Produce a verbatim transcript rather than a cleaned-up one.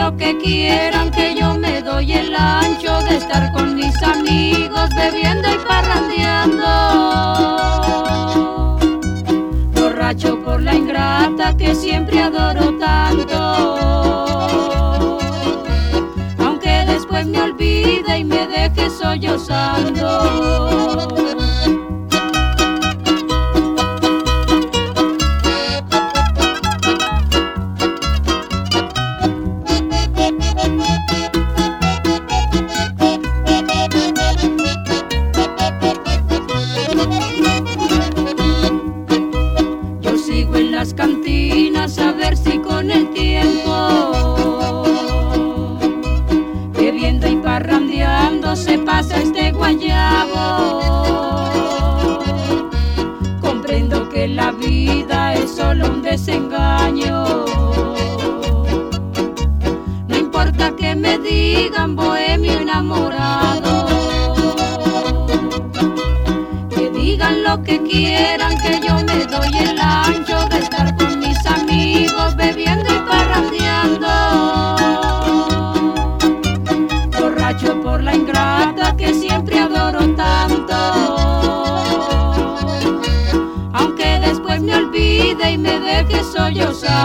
lo que quieran, que yo me doy el ancho de estar con mis amigos bebiendo y parrandeando. Borracho por la ingrata que siempre adoro tanto, aunque después me olvide y me deje sollozando. Cantinas a ver si con el tiempo, bebiendo y parrandeando, se pasa este guayabo. Comprendo que la vida es solo un desengaño, no importa que me digan bohemio enamorado, que digan lo que quieran, que yo me doy el ancho de estar con mis amigos bebiendo y parrandeando. Borracho por la ingrata que siempre adoro tanto, aunque después me olvide y me deje sollozar.